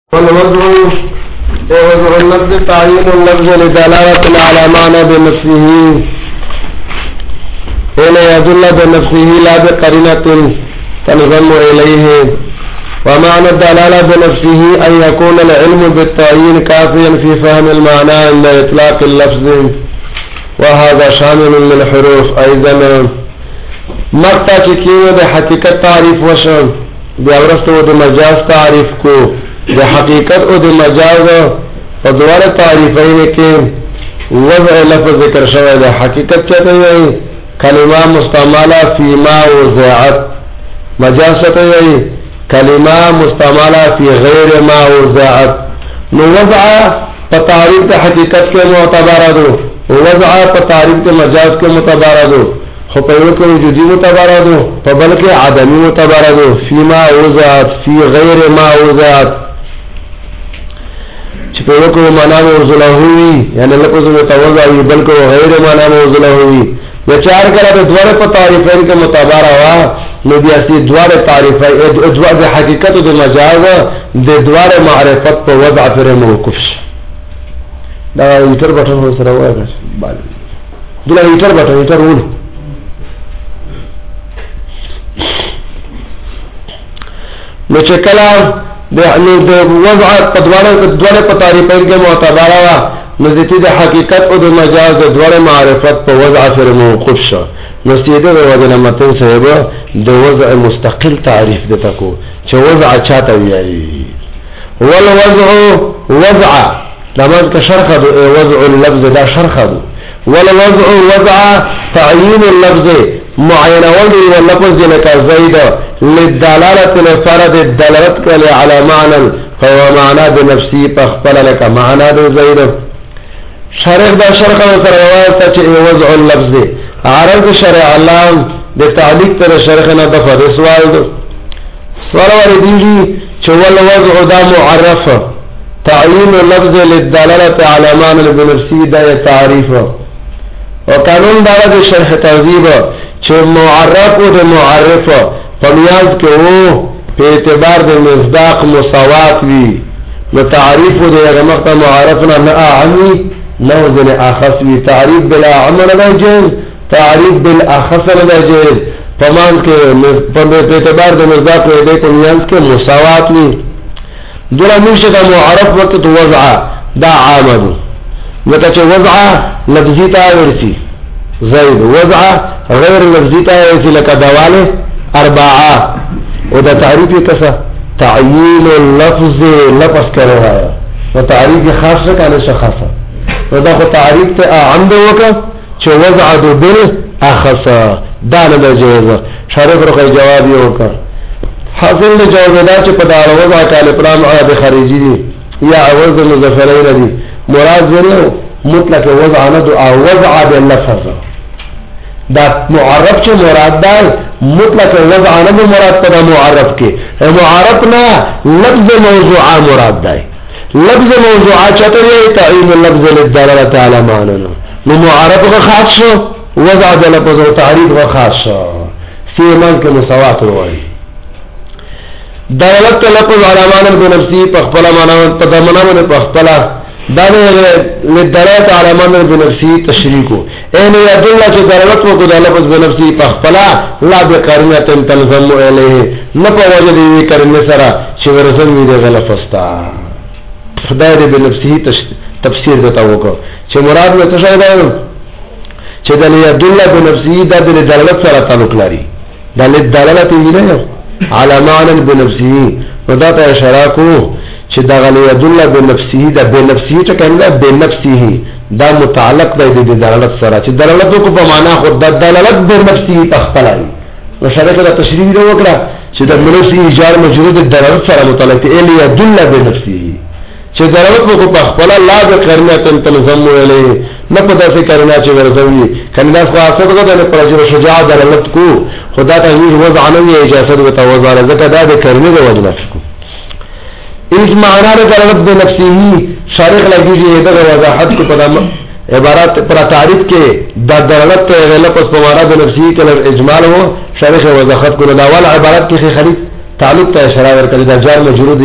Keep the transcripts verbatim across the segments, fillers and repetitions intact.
والوضع وضع اللفظ تعيين اللفظ لدلالة على معنى بنفسه إلى يدل بنفسه لا بقرينة تنضم إليه. ومعنى الدلالة بنفسه أن يكون العلم بالتعيين كافيا في فهم المعنى عند إطلاق اللفظ، وهذا شامل للحروف. أيضا مقطع چکیو د حقیقت تعریف وشو بیا ورستو د مجاز تعریف کو د حقیقت او د مجاز او دوار تعریفین کې وضع لفظ ذکر شوی د حقیقت چته وي کلمه مستعمله فی ما وضعت، مجاز چته وي کلمه مستعمله فی غیر ما وضعت. نو وضع په تعریف د حقیقت کې معتبر دو، وضع په تعریف د مجاز کې معتبر دو، خو په یو کې وجودي معتبر دو، په بل کې عدمی معتبر دو. فی ما وضعت، فی غیر ما وضعت، چې په یو کې معنا موصوله وي یعنی لفظ متوضع وي، بل کې غیر معنا موصوله وي. د چار کله د دوه په تعریفین کې معتبر وا نو بیا سي دوه تعریفای دوه د حقیقت او د مجاز د دوه معرفت په وضع پر موقوف شي. دا ایتر بټن سره وایي باندې دغه ایتر بټن ایتر ول نو چې کله د د وضع په دوه په دوه په تعریفین کې معتبر وا نو د دې حقیقت او د مجاز د دوه معرفت په وضع پر موقوف شي. نو سیده د وضع متن صاحب د وضع مستقل تعریف دته کو چې وضع چاته ویایي. والوضع وضع لماذا كشرخ وضع اللفظ دا شرخ والوضع وضع تعيين اللفظ معين وضع واللفظ لك زيد للدلالة لفرد الدلالة على معنى فهو معنى بنفسه فاخبر لك معنى زيد. شرخ دا شرخ وسروات وضع اللفظ عرض شرع الله بتعليق تر شرخنا دفر سوال دو سوال وارديجي چوال وضع دا معرف تعيين اللفظ للدلالة على معنى بنفسه دا تعريف. وقانون دا دا شرح تهذيب چه معرف و دا معرف فمیاز که او پی اعتبار دا مصداق مساوات وی نو تعریف و دا یغمقت معرفنا نا اعمی نوزن آخص وی. تعریف بلا عمر نا جیز، تعریف بالاخص نا جیز فمان که پی اعتبار دا مصداق و دا فمیاز که مساوات وی. دولا میشه دا معرف وقت وضع دا عامدو وقت چه وضع لفظی تاورسی زید، وضع غیر لفظی تاورسی لکا دواله اربعا و دا تعریفی کسا تعیین اللفظ لفظ کرو آیا و تعریفی خاص رکانه شخصا و دا خو تعریف تا عمد وکا چه وضع دو بل اخصا دانا دا جیزا شارف رخی جوابی وکا. حاصل دا جواب دا چه پا دار وضع کال پرام عرب خارجی دی یا عوض مظفرین دی مراد ذریعو مطلق وضع ندو وضع باللفظ دا معرف چه مراد دا مطلق وضع ندو مراد پا دا معرف کے معرف نا لفظ موضوعا مراد دا لفظ موضوعا چطر یہ تعین اللفظ للدلالة على معنی نو معرف کا خاص شو وضع دا لفظ و تعریف کا خاص شو سیمان کے مساوات روائی. دلالت لفظ على معنى بنفسه پخپلا معنی پدامنا من پخپلا دانے لدلالت على معنى بنفسه تشریکو این یدلہ چه دلالت وکو دا لفظ بنفسه پخپلا لا بقرنت تلزم علیه نپا وجد ایوی کرن سرا چه ورزن ویده غلفستا خدای دے بنفسه تفسیر دیتا وکو چه مراد میں تشاید آئیم چه دل یدلہ بنفسه دا دل دلالت سرا تعلق لاری دا لدلالت ایوی نہیں على معنى بنفسه ودا ته اشاره کو چې دا غلی يدل بنفسه دا بنفسه ته کنه بنفسه دا متعلق دی د دلالت سره چې دلالت کو په معنا خو د دلالت بنفسه تخپلای نو شرکه دا تشریح دی وکړه چې د بنفسه ایجار مجرد دلالت سره متعلق دی الی يدل بنفسه چې دلالت کو په خپل لا د کرنه تلزم علیه نه پدا سے کرنا چې ورزوي کنه خو اسد غو د پرجر شجاع دلالت کو خدا ته یې وضع نه اجازه وته وزار زکه دا د کرنه د وجنه کو اس معنا د دلالت د نفسه شارح لګیږي د وضاحت کو پدا عبارت پر تعریف کې د دلالت لفظ په معنا د نفسه کې اجمال هو شارح وضاحت کو د اول عبارت کې خلیف تعلق ته اشاره ورکړي د جار مجرور دی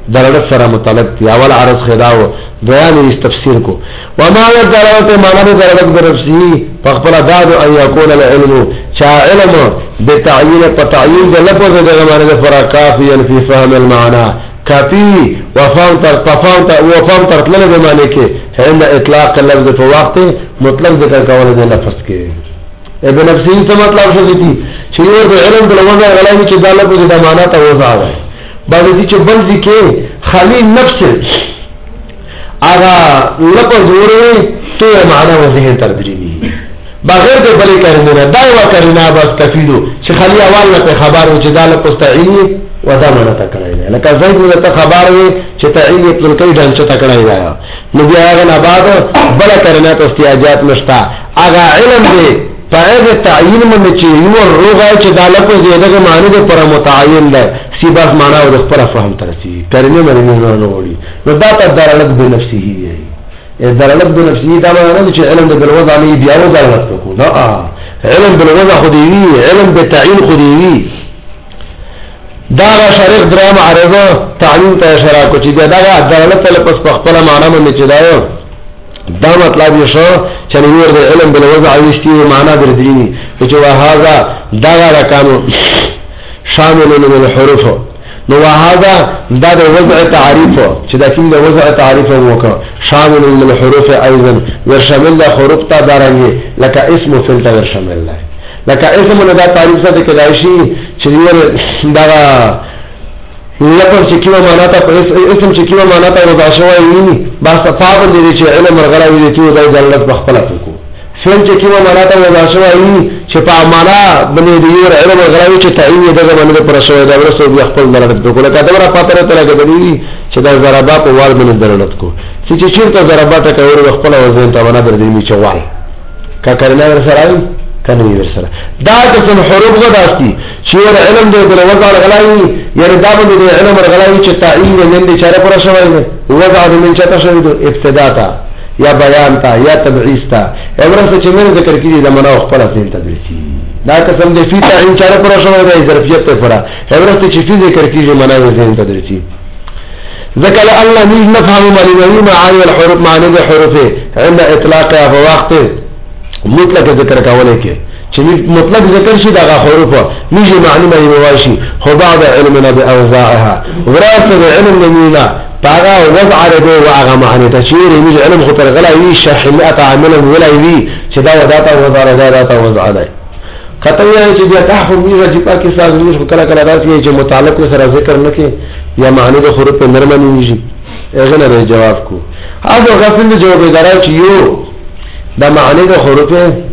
دلالت سره متعلق دی اول عرض خداو بیان یې تفسیر کو وما دلالت معنی دلالت بنفسه فخبر داد ان يكون العلم چا علم بتعيين بتعيين د لفظ د معنی د فرا کافیا فی فهم المعنى کافی وفهم تر تفهم تر وفهم تر تل د معنی کې عند اطلاق اللفظ په وخت مطلق ذکر کول د لفظ کې ابن نفسي څه مطلب شو دي چې یو د علم د لوځه غلای چې د لفظ د معنی ته وځه باندې چې بل ذکر خالی نفس اغا لپس ورے تو معنی و ذہن تر دریمی بغیر دے بلی کرنے نا دائی و کرنا بس کفیدو چه خالی اول نا پہ خبار ہو چه دا لپس تعینی و دا معنی تکڑائی دا لکا زید و تا خبار ہوئی چه تعینی پلنکی ڈانچه تکڑائی دا نبی آغا نباد بلا کرنا تا استیاجات مشتا اغا علم دے فائد تعین من چه یو روغ آئی چه دا لپس دیدگا معنی دے پر متعین دا سی باز معنی و دخپر فهم ترسی کرنے منی نو وڑی نو دا تا دلالت بنفسی ہی ہے دلالت بنفسی دا معنی چه علم بالوضع علی بیاو دلالت بکو نا علم بالوضع خودیوی علم بتعین خودیوی دا شریق درام عرضا تعلیم تا شراکو چی دا دا دلالت لپس پخپلا معنی من چه داو دا مطلب یشو چنویر دا علم بالوضع علیشتی و معنی در درینی چه وحاظا دا دا رکانو شامل من الحروف نو هذا دا د وضع تعریف چې دا کوم د وضع تعریف وکړه شامل من الحروف ايضا ورشمل حروف تا دارنګي لکه اسم فعل تا ورشمل لکه اسم نه دا تعریف څه کې دایشي چې دا لپاره چې کیو معنا ته اسم چې کیو معنا ته وضع شوی وي بس صفاب دي چې علم مرغلا وي چې دا دلالت بخپل کو فعل چې کیو معنا ته وضع شوی وي چې په معنا باندې دی علم غراوي چې تعین دغه باندې پر شوی دا ورسو بیا خپل دلالت وکړه دا ډېر پاتره تر غوډي چې دا ضربات په وال باندې دلالت کو چې چې چیرته ضربات کوي خپل وزن ته باندې درې می چوال کا کړنه ورسره کنه ورسره دا د حروف غداستي چې علم دې د وضع غلاوي یعنی دا باندې علم غلاوي چې تعین نه دي چې پر شوی دی وضع من چته شوی دی ابتدا تا یا بیان تا یا تبعیض تا اورسه چې موږ ذکر کړی د منو خپل ځین تدریسي دا قسم د فی تعین چاره پر شوی دی ظرفیت ته فرا اورسه چې فی ذکر کړی منو ځین تدریسي ذکر الله نی نفهم معنی معانی الحروف معنی الحروف عند اطلاقها في وقت مطلق ذکر کولای کې چې مطلق ذکر شي دا حروف میږي معنی معنی واشي خو بعد علمنا باوزاعها ورثه علم نمینا پاغا وضع رده واغا معنی تشیر میږي علم خو تر غلا وی شحمه عاملا ولا وی چې دا وداتا وضع رده داتا وضع ده قطعی چې بیا تحفظ میږي چې پاکي سازمیش کله کله راځي چې متعلق سره ذکر نکي یا معنی د حروف په نرمنی میږي اغه نه جواب کو هغه غفل جواب درا چې یو دا معنی د حروف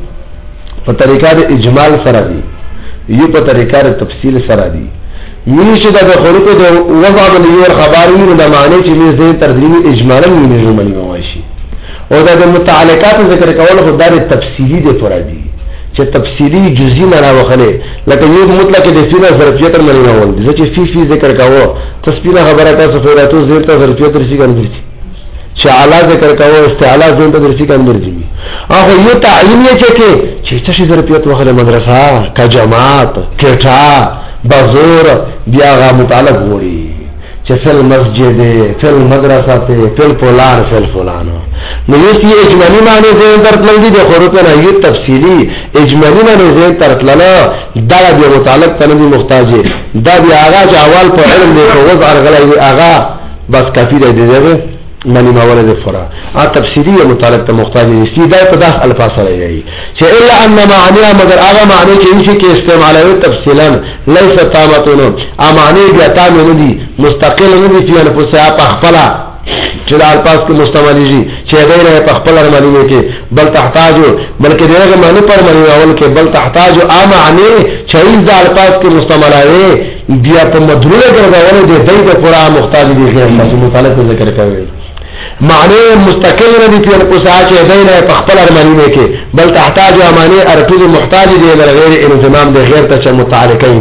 په طریقه د اجمال سره دي یو په طریقه د تفصیل سره دي میشه د حروف د وضع د یو خبري د معنی چې زه ترجمه اجمالا نه معنی وایشي او د متعلقات ذکر کول خو د تفصیلی د پر دي چې تفصیلی جزئی نه راوخله لکه یو مطلق د فعل ظرفیت معنی نه ول دي چې فی فی ذکر کاوه تسبیح خبره تاسو فوراتو زیر ته ظرفیت رسی ګرځي چې اعلی ذکر کاوه استعلا زون ته رسی ګرځي هغه یو تعین یې چې چې څه ظرفیت وخله مدرسه کا جماعت کټا بازور بیا غا متعلق وړي چې فل مسجد فل مدرسه ته فل فلان فل فلان نو یې اجمالی معنی زين ترتل دي د حروف نه یو تفصیلی اجمالی معنی زين ترتل دا د متعلق تنوی محتاج دا بیا هغه چې اول په علم دی او وضع غلای هغه بس کافی دی دی معنی ماوله د فرع ا تفسیری متعلق ته محتاج دي سیده په داخل الفاظ سره یي چې الا ان معنی مگر هغه معنی چې شي کې استعمالوي تفصیلا ليس تامتون ا معنی بیا تام نه دي مستقل نه دي چې انفسها په خپل چې د الفاظ کې مستعمليږي چې غیر په خپل معنی کې بل تحتاج بلکې دغه معنی پر معنی اول کې بل تحتاج ا معنی چې د الفاظ کې مستعملوي بیا په مدلول ګرځول دي دغه پورا محتاج دي غیر متعلق ذکر کوي معنی مستقل نه دي په پوساچ دینه په خپل معنی کې بل تحتاج معنی ارتوز محتاج دي غیر انضمام د غیر ته متعلقین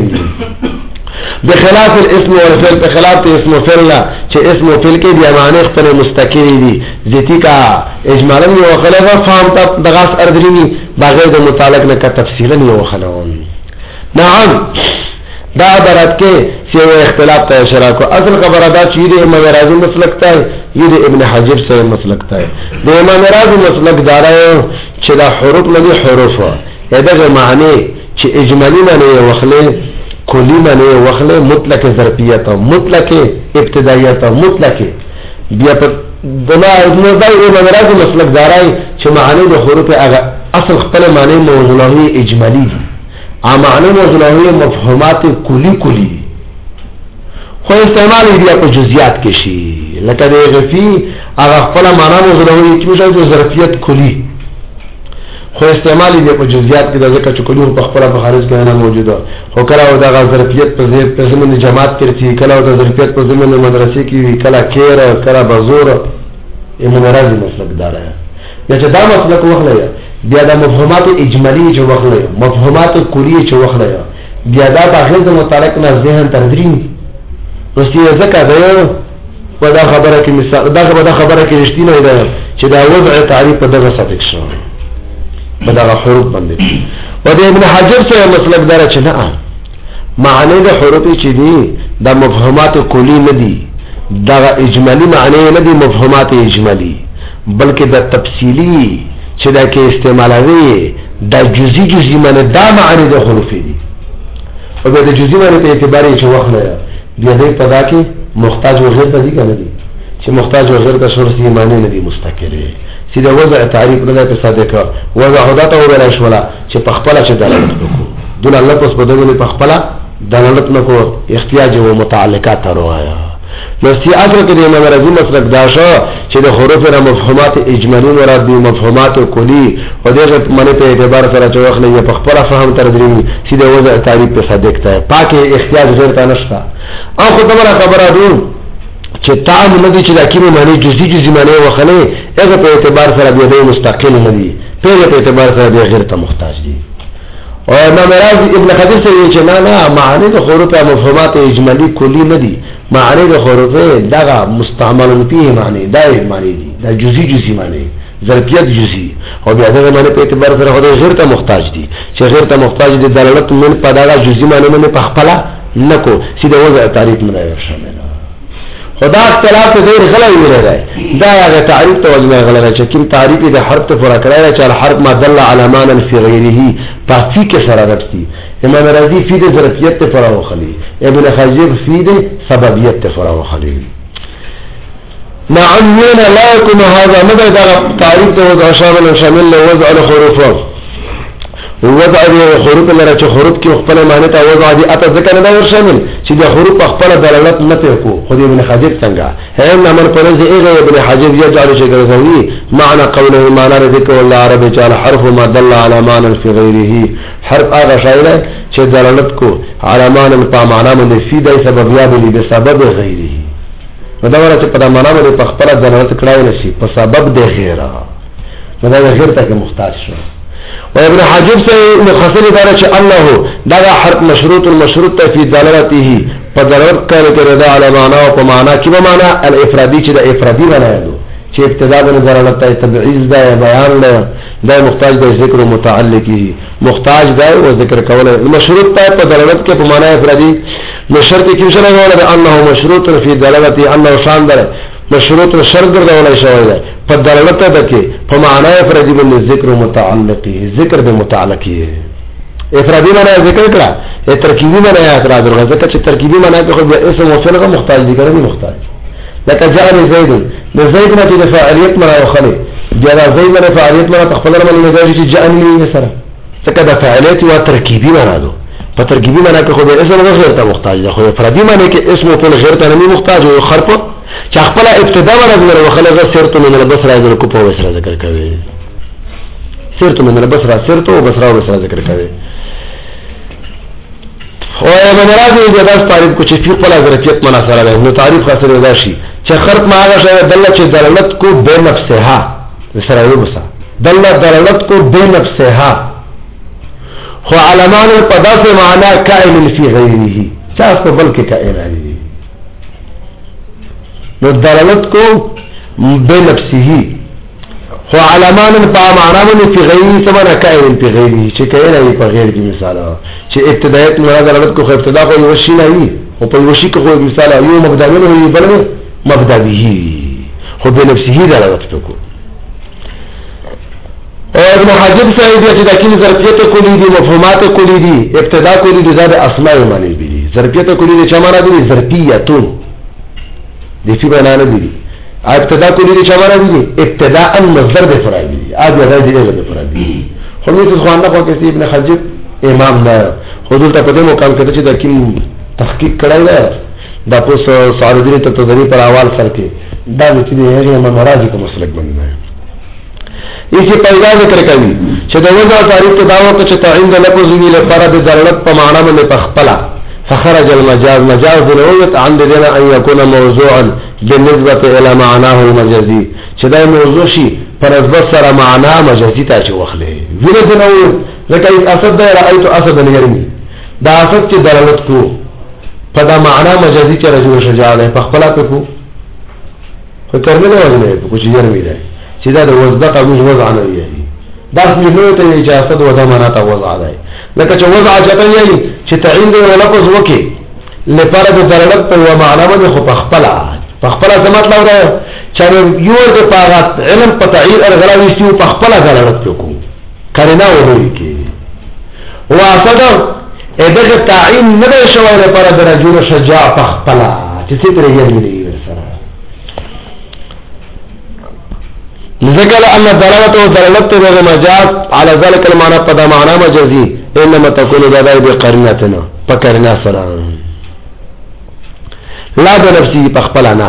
بخلاف الاسم والفعل بخلاف اسم وفعل چې اسم وفعل کې بیا معنی خپل مستقل دي ذاتی کا اجمالا یو خلافه فهم ته دغاس اردرینی بغیر د متعلق نه کا تفصیلا یو خلون نعم دا عبارت کې چې اختلاف ته اشاره کو اصل خبره دا چې د امام رازی مسلک ته یی د ابن حجر سره مسلک ته د امام رازی مسلک دارایو چې دا حروف نه دي حروف دغه معنی چې اجمالی معنی وخله کلی معنی وخله مطلق ظرفیت او مطلق ابتدایت او مطلق بیا په دنا ابن دای امام رازی مسلک دارای چې معنی د حروف هغه اصل خپل معنی موضوعي اجمالی دي ا معنی موضوعي مفهومات کلی کلی خو استعمال دی په جزئیات کې شي لکه د غفی هغه خپل معنی موضوعي چې موږ ظرفیت کلی خو استعمال دی په جزئیات کې د ځکه چې کلی په خپل په خارج کې نه موجوده خو کله او د ظرفیت په ځای په زمين جماعت کې کله او د ظرفیت په زمين مدرسې کې کله کېر کله بزور امام رازی مسلک دار یا چې دا مسلک وخلې بیا د مفهومات اجمالی چې وخلې مفهومات کلی چې وخلې بیا دا د غیر متعلق نه ذهن تدریم رسي ځکه دا ودا خبره کې مثال دا خبره کې رښتینه ده چې دا وضع تعریف په دغه صفق شو په دغه حروف باندې و د ابن حجر سره مسلک دار چې نه معنی د حروف چې دي د مفهومات کلی نه دي دا اجمالی معنی نه دي مفهومات اجمالی بلکې د تفصیلی چې دا کې استعمالوي د جزئی جزئی معنی دا معنی د حروف دي او د جزئی معنی په اعتبار چې وخت نه دی دې په دا کې محتاج او غیر دي کنه دي چې محتاج او غیر د شرطي معنی نه دي مستقله سیده وضع تعریف نه په صادقه وضع حدته ولا شولا چې په خپل چې دلالت وکړو دون الله پس په دغه په خپل دلالت نکو احتیاج او متعلقات روایا نو سی اصل کې د امام رازی مسلک دا شو چې د حروف را مفهومات اجمالی مراد دي مفهومات کلی او دغه معنی په اعتبار سره چې وخت نه په خپل فهم تر درې سیده وضع تعریف په صادق ته پاکه احتیاج غیر ته نشته او خو دغه خبره ده چې تعام ندی چې دا کیمه معنی جزئی جزئی معنی وخله هغه په اعتبار سره دی مستقل ندی په اعتبار سره دی غیر ته محتاج دي او امام رازی ابن حجر سره چې نه نه معنی د حروف مفهومات اجمالی کلی ندی معنی د حروف دغه مستعمل فيه معنی دای معنی دي دا جزئی جزئی معنی ظرفیت جزئی او بیا دغه معنی په اعتبار سره غیر ته محتاج دي چې غیر ته محتاج دي دلالت من په دغه جزئی معنی نه په خپل نکو سیده وضع تعریف نه شامل خدا اختلاف غیر غلط ویل دی دا هغه تعریف ته وجه غلط چې کوم تعریف د حرف ته فرق راځي چې حرف ما دل على معنى في غيره پافی کې سره راځي امام رازی فی د ظرفیت ته فرق وخلی ابن حجر فی د سببیت ته فرق وخلی نعم لا يكون هذا مدى دا تعریف ته وضع شامل شامل وضع الحروف وضع الحروف لره چې حروف کې خپل معنی ته وضع دي اته ځکه نه ور شامل چې د حروف خپل دلالت نه کو خو ابن حجر څنګه هم امر پرز ایغه ابن حجر یجعل شي ګرځوي معنى قوله معنى ذکر الله عربي جعل حرف ما دل على معنى في غيره حرف هغه شاعر چې دلالت کو على معنى په معنا باندې فی د سبب یا به سبب غیره دا ورته چې په معنا باندې په خپل دلالت کړای نشي په سبب د غیره دا غیر ته محتاج شو وابن حجر سے مختصر اداره چې الله دا حرف مشروط المشروط في دلالته فدلالت کړي رضا علی معنا او په معنا کې به معنا الافرادی چې د افرادی معنا دی چې ابتدا د دلالت ته تبعیض دا بیان له دا محتاج د ذکر متعلقه محتاج دا او ذکر کوله مشروط ته په دلالت کې په معنا افرادی نو شرط کې څه نه غواړي انه مشروط في دلالته انه شان در مشروط شرط درول شوی دی په دلالت ده کې په معنا افرادی باندې ذکر متعلقه ذکر به متعلقه افرادی معنا ذکر کړه ا ترکیبی معنا اعتراض ورغه ځکه چې ترکیبی معنا کې خو اسم او فعل محتاج دي کنه محتاج لکه جاء زید د زید نه د فاعلیت معنا وخلی بیا زید نه فاعلیت معنا تخپل معنا نه دی چې جاءنی سره ځکه د فاعلیت او ترکیبی معنا ده په ترکیبی معنا کې خو اسم غیر ته محتاج ده خو افرادی معنا کې اسم او فعل غیر ته نه محتاج او خرف چې خپل ابتدا ورغله وخلغه سرت من البصره ذل کو په وسره ذکر کوي سرت من البصره سرت او بصره وسره ذکر کوي او ابن رازی د داس تعریف کو چې فی خپل ظرفیت معنا سره نو تعریف خاصه راشي چې خرق ما هغه شی دل چې دلالت کو به نفسها سره یو بصا دل دلالت کو به نفسها خو علمان په داسې معنا کائن فی غیره چا په بل کې کائن دی نو دلالت کو بے نفسی خو علمان په معنا باندې په غیری سمانه کائن په غیری چې کائن ای په غیر کې مثال چې ابتدایت مراد دلالت کو ابتدا کو یو شی نه وي او په یو شی کو مثال یو مبدا نه وي بل مبدا به خو په نفسه دلالت کو. او ابن حجب صاحب چې دا کې ظرفیت کلی دي مفهومات کلی دي ابتدا کلی دي زاد اسماء معنی دي ظرفیت کلی دي چې معنا دي ظرفیتون دي په معنا نه دي ابتدا کلی دي چې معنا دي ابتداء مصدر به فرعي دي اج غیر دي به فرعي دي خو نو څه خوانه خو کې ابن حجب امام نه حضور ته په دې مقام کې چې دا کې تحقیق کړای دی دا پوس سعودي ته تدری پر احوال سره کې دا چې دې هغه مراجع کوم مسلک باندې اسی پیدا ذکر کوي چې د وضع تعریف ته داوته چې تعین د لفظ وی لپاره د ضرورت په معنا باندې پخپلا فخرج المجاز مجاز ضرورت عند دنا ان يكون موضوعا بالنسبه الى معناه المجازي چې دا موضوع شي پر اساس سره معنا مجازي ته چوخله ویل نو لکه اسد رايت اسد يرمي دا اسد چې دلالت کو په دا معنا مجازي چې رجل شجاع ده پخپلا په کو خو ترمنه وځي په کوم يرمي ده چې دا د وضع او وضع نه وي دا څه نو ته اجازه د وضع معنا ته وضع ده لکه چې وضع چته یي چې تعین د لفظ وکي لپاره د دلالت په معنا باندې خو پخپلا پخپلا څه مطلب ده چې یو د پاغت علم په تعین الغلاوي چې پخپلا دلالت وکړو کرینا وایي کې واسطه دغه تعین نه شوی لپاره د رجل شجاع پخپلا چې څه ترې یې ذکر ان دلالت و دلالت و مجاز على ذلك المعنى قد معنى مجازي انما تكون ذلك بقرنتنا فكرنا سرا لا بنفسي بخبلنا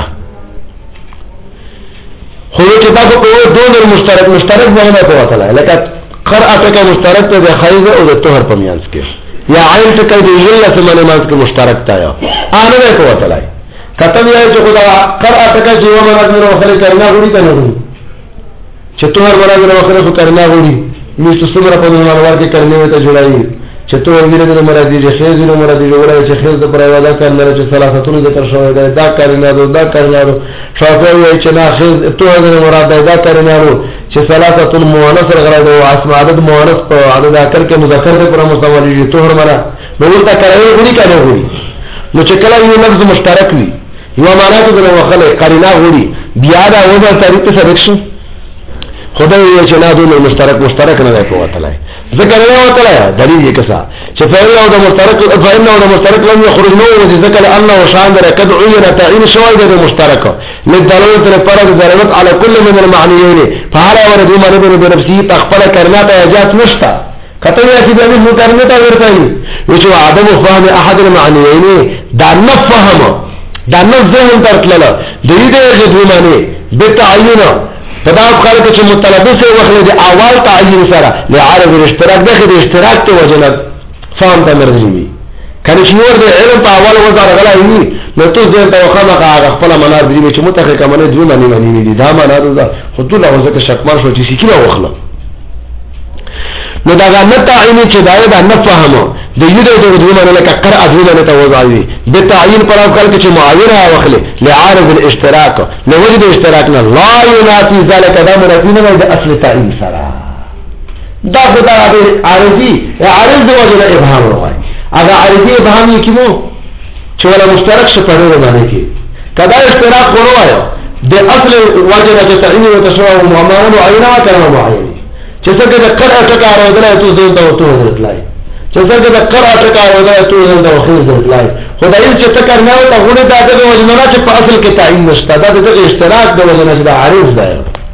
خو کتاب کو دون المشترک مشترک باندې په وتله لکه قرأت کا مشترک ته خیزه او د طهر په میانس کې یا عین ته کې د یله سمانه مانس کې مشترک تا یا انه په وتله کتب یې چې خدا قرأت کا جیو مراد نو خلک کرنا غوړي ته نه چې توهر مراد نو خلک کرنا غوړي میستو سمره په نوموار کې کرنے ته جوړایي چې تو ویره د مراد دي چې خیز نو مراد جوړایي چې خیز د پرای ودا کړل چې ثلاثتون د تر شوی دا دا کرنا دا کرنا شافعي وایي چې نه خیز تو د مراد دا کرنا چې ثلاثتون مؤنث غرض او اسماء عدد مؤنث په عدد اکر کې مذکر ته پر مستولی توهر مراد نو ورته کوي غوړي کنه غوړي نو چې کله یو لفظ مشترک وي یو معنا ته د وخله قرینه غوړي بیا دا وځه طریقه سره شي خدای یې چې نه دوی مشترک مشترک نه دی کوتلای ذکر نه وتلای دلیل یې کسا چې فعل او د مشترک فعل او د مشترک لم يخرج نو ذکر الله وشان در کد عین تعین شوال د مشترک للدلاله لفرض دلالت على كل من المعنيين فهل ورد معنی به نفسي تخبل کرنا ته اجازه نشتا کته یې چې د دې کرنا ته ورته وي چې عدم فهم احد المعنيين دا نه فهم دا نه ذهن ترتله د دې د معنی بتعین فدا خلک چې متلبس وخت د اول تعین سره لعارض الاشتراک دغه د اشتراک ته وجنه فهم ته مرجوي کله چې ور د علم په اول وزار غلایي نو ته دې ته خامخا خپل منار دی چې متخه کمنه دوی معنی معنی دي دا معنا ده خود له وزکه شکمار شو چې سکینه وخله نو دا نه تعین چې دا نه فهمو د یو د دوی معنی لکه قرأ دوی نه ته وځي به تعین پر اول کې چې معاینه واخلي لعارض الاشتراک نو وجد اشتراک نه لا ينافي ذلك دا منافي نه د اصل تعین سره دا خدای عارضی عارض د وجه ابهام وایي اگر عارضی ابهام یې کیمو چې ولا مشترک شپره باندې کې کدا اشتراک وروايو د اصل وجه د تعین او تشوه معامله عینه کړه معاینه چې څنګه د قرأ ټکا راوړل ته زه ته وته ورتلای چې څنګه د قرأ ټکا راوړل ته زه ته ورتلای خدای چې تکر نه او ته غوډه د وجنه چې په اصل کې تعین نشته دا د اشتراک د وجنه چې د عارض ده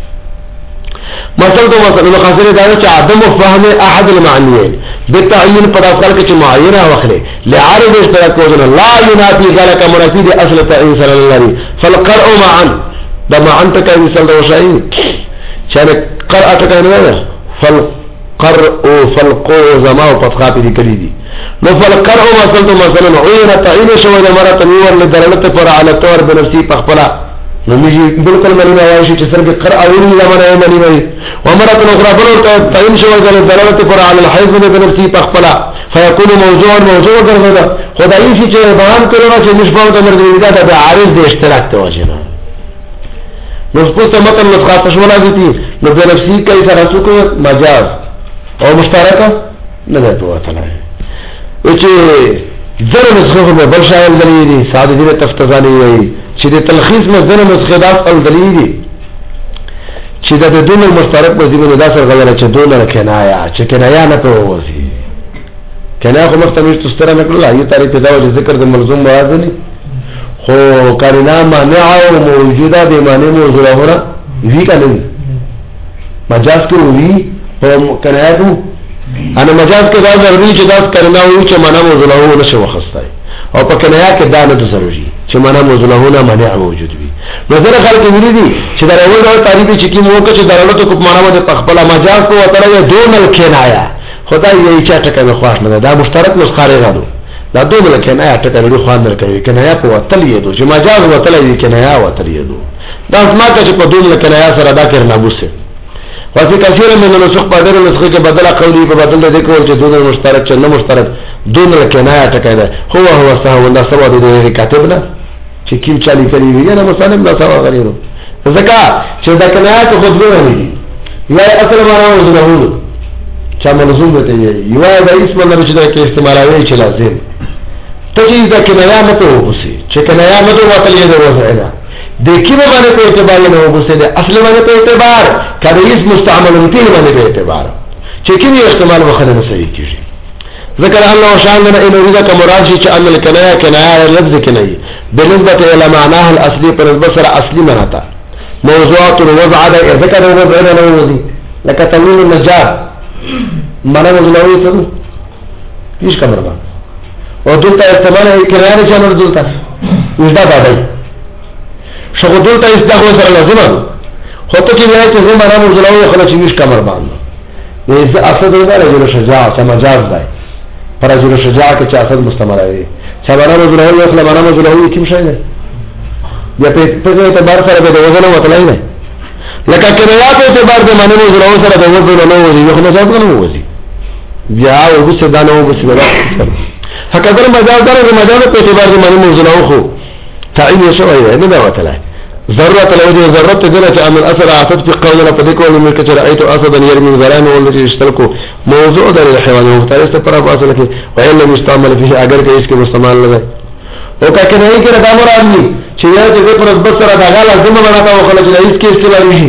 مثلا تو مثلا خاصه دا چې عدم فهم احد المعنيين بالتعين پر اصل کې چې معاینه واخلي لعارض اشتراک وجنه لا ينافي ذلك منافي اصل تعین صلی الله علیه فالقرء معا دا معا تکای مثال دا وشای چې قرأ ټکا نه فالقرء فالقو زما او فتحات دي کړی دي نو فالقرء مثلا مثلا عین تعین شو د مره تنویر لدلالت پر على طور بنفسي پخپلا نو میږي بالکل معنی راوي چې څنګه قرأ اوري زمانه معنی وي ومره اخرى بل تعین شو د دلالت پر على الحيز بنفسي پخپلا فيكون موضوع موضوع ګرځي خدای چې بیان کړو چې نشفاو د مرګ دا د عارض د اشتراک ته وجنه نسخه متن نسخه تشمل دي نو بنفسي کوي سره څوک مجاز او مشترکه نه ده وتلای چې زره نسخه به بل شامل دلیل دي ساده دي تفتزانی وي چې د تلخیص نه زره نسخه داس او دلیل دي چې د دون المشترک په ځینو داسې غوړه چې دون کنایا چې کنایا نه په وځي کنایا خو مختمش تستره نه کړل ایو تعریف دا و ذکر د ملزوم مراد نه خو کارنا مانع او موجوده به معنی موضوع هره وی کنه مجاز کې وی په کنایا کو انا مجاز کې دا ضروري چې دا کارنا وی چې معنی موضوع هو نشه وخصای او په کنایا کې دا نه ضروري چې معنی موضوع هو مانع موجود وي نظر خلق ویلي دي چې دا اول ډول تعریف چې کی موقع چې درلته کو معنا د خپل مجاز کو وتره دون الکنایا خدای یې چې ټکه خواښ نه دا مشترک مسخره غاړو دا دون الکنایا ټکه لري خو اندر کوي کنایا په وتل یې دو چې مجاز وتل یې کنایا وتل یې دو دا اسما چې په دون الکنایا سره دا کړنه بوسه وفي كثير من النسخ بدل النسخ کې بدل قولي په بدل د ذکر چې دون المشترک چې نه مشترک دون الکنایا ټکه ده هو هو سهو الله سوا د کاتبنا چې کیم چالي کوي وی نه مسلم لا سوا غریرو ځکه چې دا کنایات خود نه دي یو اصل معنا وزنه چا منظوم ته یو یو د اسم الله چې دا کې استعمالوي چې لازم ته چې دا کنایا نه ته وبسي چې کنایا نه ته وتل یې وځه د کیمه باندې په اعتبار نه وبسي د اصل باندې په اعتبار کله هیڅ مستعمل نه باندې په اعتبار چې کیمه استعمال وخت نه صحیح کیږي ذكر الله شان لنا إنه إذا كمراد شيء أن الكناية كناية لفظ كناية بالنسبة إلى معناها الأصلي فالبصر أصلي مناتا موضوعات الوضع ده ذكر الوضع ده نوضي لك تنوين النجار معنى وضعوه يسر ايش كمر با ودولتا استعماله كناية شانر دولتا وجدا بادي شغو دولتا استاق وسر لازمه خطو كي بيهاي چه معنى وضعوه خلچ ايش كمر باندو إذا أصد ده رجل شجاع سمجاز ده پر رجل شجاع کې چې اصل مستمر وي چې معنا رجل هو خپل معنا رجل هو کوم شي نه یا په په اعتبار سره د وزن وتلای نه لکه کنایات اعتبار د معنا رجل هو سره د وزن نه وي یو خلاص نه وځي بیا او څه دانه او څه نه هکذا مجاز دره د مجاز په اعتبار د معنا رجل هو خو تعین شوی نه دا وتلای ضرورت الوجه ضرورت دلت ان الاثر عطت في قولنا فذكر من كتر رايت اسدا يرمي ذران والذي اشتركوا موضوع در الحيوان مختلف پر اصل کې وان لم يستعمل فيه اگر کې اس کې مستعمل نه او کله نه کې دا مراد ني چې یا چې پر بس سره دا غلا لازم بناتا او خلک نه اس کې استعمال شي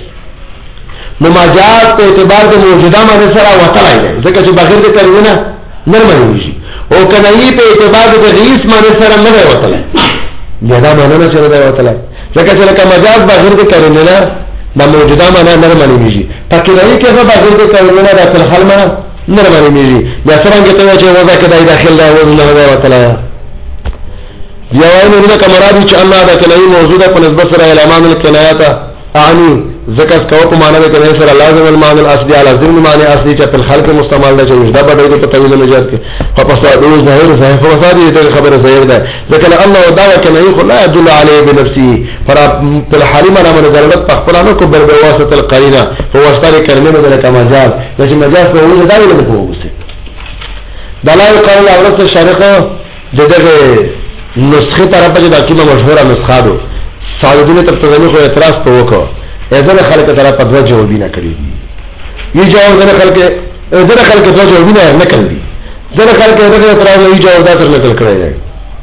مماجات په اعتبار د موجوده باندې سره وتلای ځکه چې بغیر د کلمه نه معنی شي او کله په اعتبار د غیث باندې سره نه وتلای دا معنی نه سره دا وتلای ځکه چې لکه مجاز بغیر د کلمه نه د موجوده معنی نه معنی شي پکې راځي چې بغیر د کلمه نه د اصل حال معنی نه معنی شي یا څنګه ته چې وځه کې دای داخل دا وزن نه وتلای یا وایي نو کوم مراد چې الله دا کلمه موجوده په نسبت سره اعلان الکنایات اعني ذکر کو په معنی کې نه سره لازم المعنى الاصلي على ذم المعنى الاصلي چې په خلق مستعمل ده چې وجدا بدل په تویل مجاز کې په فساد او ظاهر ظاهر فساد دې خبره ظاهر ده ذکر الله دعوه کنه یو لا يدل عليه بنفسه پر په حریم نه من ضرورت په خپل نه کو بر بواسطه القرینه هو استری کلمه بدل کما مجاز چې مجاز په وجه دا ویل په وسه دلایل قول اورث شارقه دغه نسخه طرفه چې د کیمه مشهوره نسخه ده سعودي ته ترجمه خو اعتراض په وکړه اذن خلق طرف په دوه جواب نه کړی یی جواب نه خلق اذن خلق دوه جواب نه کړی ځکه خلق دغه طرف یی جواب دا تر نقل کړی دی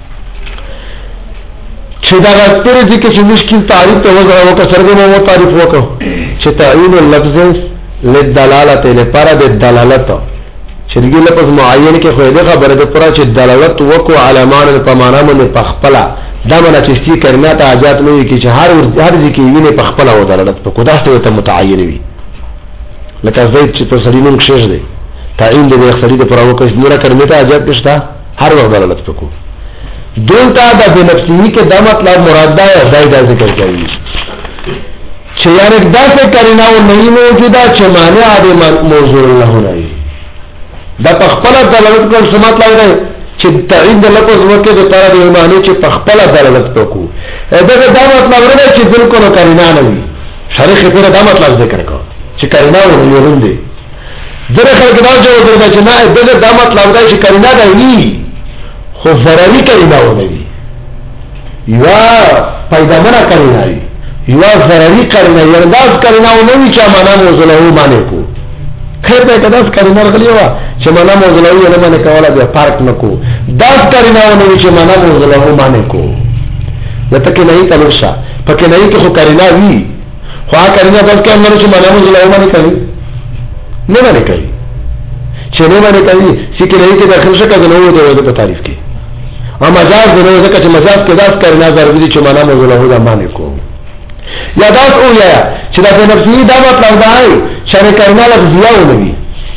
چې دا غتره دي چې مشکل تعریف ته وځه او کسرګو مو تعریف وکړو چې تعین اللفظ للدلاله لپاره د دلالت چې دغه لفظ معین کې خو دغه خبره ده پر چې دلالت وکړو علمان په معنا باندې پخپلا دا معنی چې ستې کلمات حاجات نه وي چې هر هر ځکه ویني په خپل او دلالت په کوداسته ته متعین وي لکه زید چې په سړینو کې شش دی تعین دې اخري د پر وکړ نور کلمات حاجات نشته هر وخت دلالت وکړو دلته د بنفسه کې دا مطلب مراد ده زید ذکر کوي چې یعنی داسې کلمه او نه موجوده چې معنی عادي موضوع الله نه دا په خپل دلالت کوم څه مطلب دی چې تعین د لفظ وکړي د طرف د معنی چې په خپل دلالت وکړو دا دا مطلب نه چې بالکل کرینا نه وي شریخ په دا مطلب ذکر کړو چې کرینا ورونه دي ځکه خلک دا جواب ورکړي چې نه دا دا مطلب دی چې کرینا دی ني خو ضروري کرینا ونه وي یا پیدا منه کرینا وي یو ضرری قرینه یعنی داس قرینه و نوی چا معنا موزلهو معنی کو خیر ته کداس قرینه رغلی و چې معنا موزلهو یې نه معنی کوله بیا فرق نکو داس قرینه و نوی چې معنا موزلهو معنی کو لته کې نه تلوشا پکې نه کې خو قرینه وی خو قرینه بس کې امر چې معنا موزلهو معنی کوي نه معنی کوي چې نه معنی کوي چې کې نه کې داخل شکه نه وي د تعریف کې او مجاز دی نو ځکه چې مجاز کې داس قرینه ضروري چې معنا موزلهو دا معنی کو یا داس او یا چې دا په نفسي دا مطلب دی چې قرینه لفظیه ونوي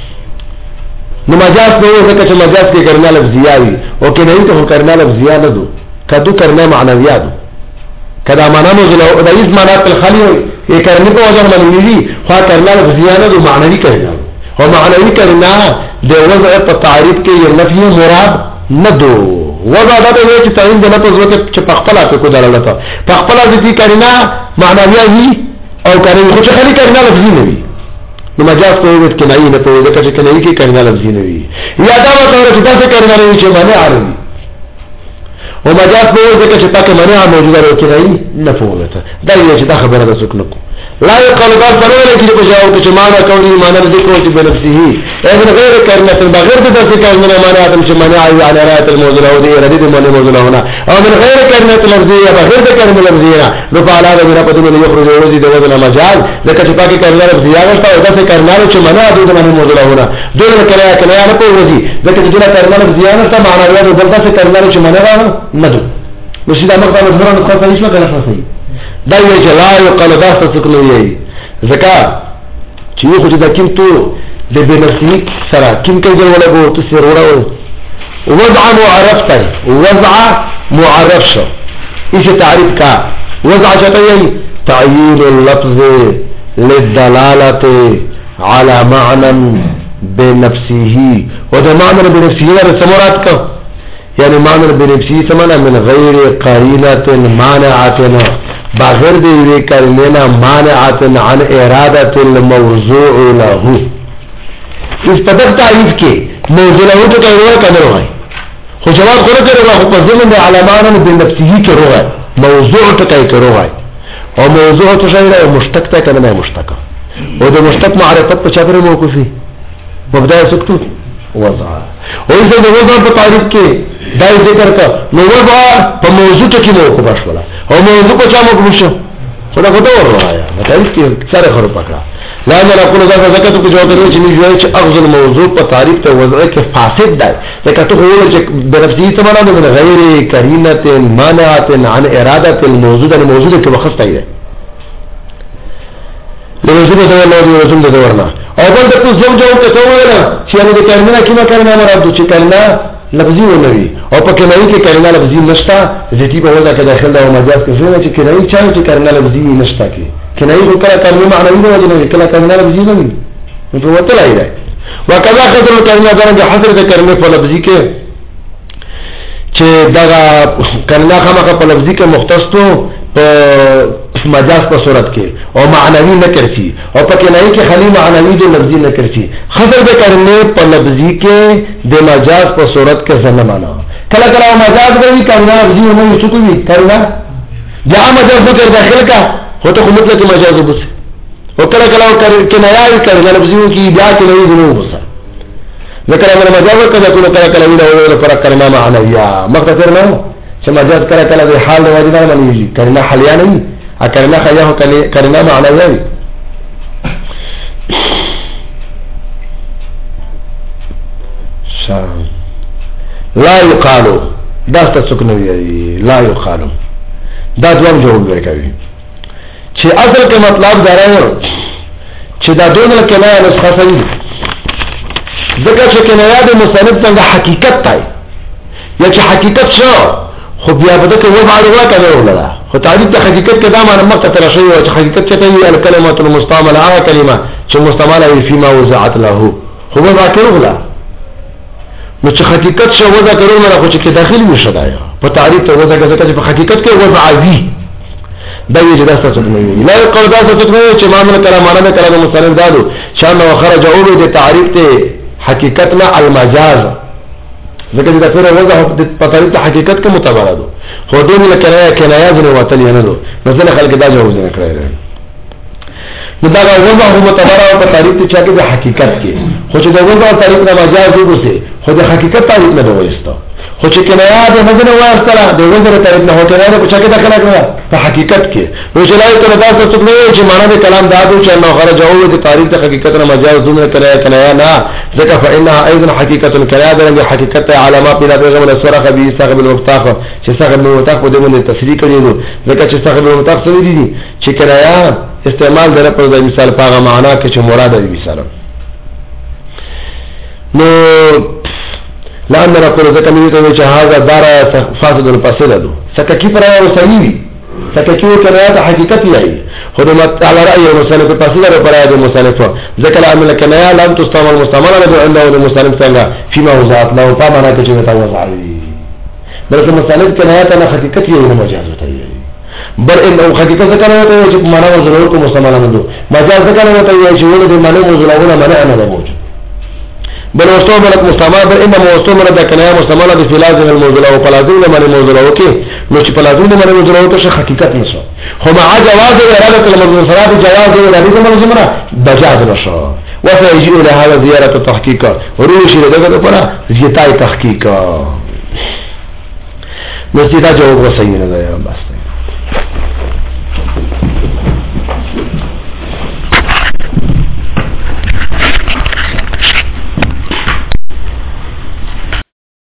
نو مجاز نه وي ځکه چې مجاز کې قرینه لفظیه وي او کې نه ته قرینه لفظیه نه دو کدو قرینه معنویه دو کدا معنا موزلهو دا هیڅ معنا په خالی وي یې قرینه په وجه باندې وي خو قرینه لفظیه نه دو معنوي قرینه او معنوي قرینه د وضع په تعریف کې یو نفي مراد نه دو وضع دا ته چې تعین د لفظ وکړي چې په خپل اته کو دلالت په خپل د دې قرینه معنویه وي او قرینه خو چې خالي قرینه لفظي نه وي نو مجاز په وخت کې نه نه په وخت کې کنه کې قرینه لفظي نه وي یا دا مطلب چې تاسو قرینه نه چې معنی عربي او مجاز په وخت کې چې پاکه معنی موجوده وي کې نه په وخت دا یو چې دا خبره ده څوک نکو لا يقال قال فلولا يجب جاءوا كما كوني ما نذكر بنفسه ابن غير كلمه بغير ذات كلمه ما نعلم شمنا على رايه الموضوع ودي رديد من الموضوع هنا او من غير كلمه لفظيه بغير كلمه لفظيه رفع هذا من قد من يخرج وزيد وزن مجال لك شفاك كلمه لفظيه وقت ذات كلمه شمنا رديد من الموضوع هنا دون كلمه كلمه انا بقول وزي ذاك جنا كلمه لفظيه نفس معنى هذا ذات كلمه شمنا ندو مش دا مقطع مذكور خاصه ايش ما كان صحيح دا یو چې لا یو قال دا څه څه کوي ځکه چې یو خو دا کینتو د بنفسي سره کین کې جوړه وو تو سر وړو وضع معرف ته وضع معرف شو ايش تعریف کا وضع شتوي تعيين اللفظ للدلاله على معنى بنفسه وده معنى بنفسه سمرات کا يعني معنى بنفسه سمنا من غير قرينه مانعه بغیر دی وی کلمه مانعه عن اراده الموضوع له اس پدک تعریف کې موضوع له ته کوي کنه وای خو جواب غره کړو خو په ځمن د علامانو د نفسه کې روغه موضوع ته کوي کړو او موضوع ته شایره مشتق ته کنه مشتق او د مشتق معرفت په چابره موقوفي مبدا سکتو وضع او اذا د وضع په تعریف کې دای ذکر کا نو وضع په موضوع ته کې موقوف شولا او موضوع په چا موقوف شو خدا خدا وروایا مطلب کې سره خبر پکړه لا نه نقول دا زکات کو جواب ورکړي چې نیو چې اغذ الموضوع په تعریف ته وضع کې فاسد دی لکه ته ویل چې بنفسي تمنا من غیر قرینه مانعه عن اراده الموضوع د موضوع کې وخت دی له رسول الله صلی الله علیه وسلم ورنا او بل د څه جواب ته ویل چې ان د کلمه کیما کلمه مراد چې کلمه لفظي ونوي او په کلمه کې کلمه لفظي نشتا ذاتی په وجه کې داخل او مجاز کې څه چې کلمه چا چې کلمه لفظي نشتا کې کلمه کو کله کلمه معنوي نه وجه کله کلمه لفظي نه وي نو وته لای دی وکذا خطر کلمه درجه حضرت کلمه په لفظي کې چې دا کلمه خامخه په لفظي کې مختص تو په مجاز په صورت کې او معنوي نه کرسي او په کلمه کې خالي معنوي د لفظي نه کرسي خطر د کلمه په لفظي کې د مجاز په صورت کې څه معنا کله کله مجاز کوي کلمه لفظي نه وي څه کوي کلمه جاء مجاز په داخل کا هو ته مطلق مجاز وبس او کله کله کنایه کلمه لفظي کې بیا کې نه وي نو وبس ذکر امر مجاز کله کله کله ویل پر کلمه معنويه مختصر نه چې مجاز کله کله د حال د وجه نه مني کلمه حالیا نه ا کلمه خیاه کلمه معنويه لا يقال دا تسکنوي لا يقال دا دوام جواب ورکوي چې اصل کې مطلب دا راو چې دا دونه کلمه نسخه صحیح ذکر چې کنایه د مصنف څنګه حقیقت تای یا چې حقیقت شو خو بیا بده کې وضع ورغلا کنه ولا خو تعریف د حقیقت کې دا معنی مخته تر شي او چې حقیقت څه کوي الکلمه المستعمله هغه کلمه چې مستعمله وي فيما وضعت له هو وضع کړو نو چې حقیقت شو وضع کړو نه خو چې داخلي نشه دا په تعریف ته وضع کې چې په حقیقت کې وضع وي دا یې دا څه څه نه لا یقول دا څه څه نه چې معاملې کلمه نه کلمه مستند دادو شان او خرج او د تعریف ته حقیقتنا المجاز ځکه چې دا ټول وضع په طریق حقیقت کې متبادل دي خو دې نه کنایا کنایا ځنه وتل نه دي مثلا خلک دا جواب نه کړی نو دا وضع هو متبادل په طریق چې د حقیقت کې خو چې د وضع طریق نه مجاز وګورئ خو د حقیقت طریق نه وایسته خو چې کنایا د مزن وایستله د وضع طریق نه هوته نه په چا کې داخله کړه په حقیقت کې نو چې لای ته دا څه څه نه چې معنا د کلام دا د چې نو خرج او د طریق د حقیقت نه مجاز دونه کنایا کنایا نه ځکه فإنها ايضا حقیقت کنایا د حقیقت علامات بلا پیغمبر سره خبي صاحب المفتاح چې صاحب المفتاح په دې باندې تصریح کړي نو ځکه چې صاحب المفتاح څه دي چې کنایا استعمال در پر د مثال په هغه معنا کې چې مراد دی مثال نو لأن نقول ذلك من يتوجه هذا دار فاسد الفاسد سكا كيف رأيه وسليمي سكا كيف كنايات حقيقتي يعني خدمت على رأيه المسالف الفاسد رأيه المسالف ذلك العمل كنايا لم تستعمل مستعمل لدو عنده المسالف سنغا فيما وزعت له فامنا كجمة وزع عليه بل المسالف كنايات أنا حقيقتي يعني مجاز وتأيي بل إنه حقيقة ذكرنا وتأيي معنى وزروركم مستعمل منه مجاز ذكرنا وتأيي ولد معنى وزرورنا منعنا لموجود بل مستعمل مستعمل بل انما مستعمل د کنایا مستعمل د فلازم الموضوع او فلازم د معنی موضوع او کې نو چې فلازم د معنی موضوع او ته حقیقت نشو خو مع جواز اراده الموضوع سره جواز اراده د موضوع سره بجاز نشو وفيجي الى هذا زياره التحقيق وروشي دغه لپاره زیاتای تحقیق نو چې دا جواب وسینه ده بس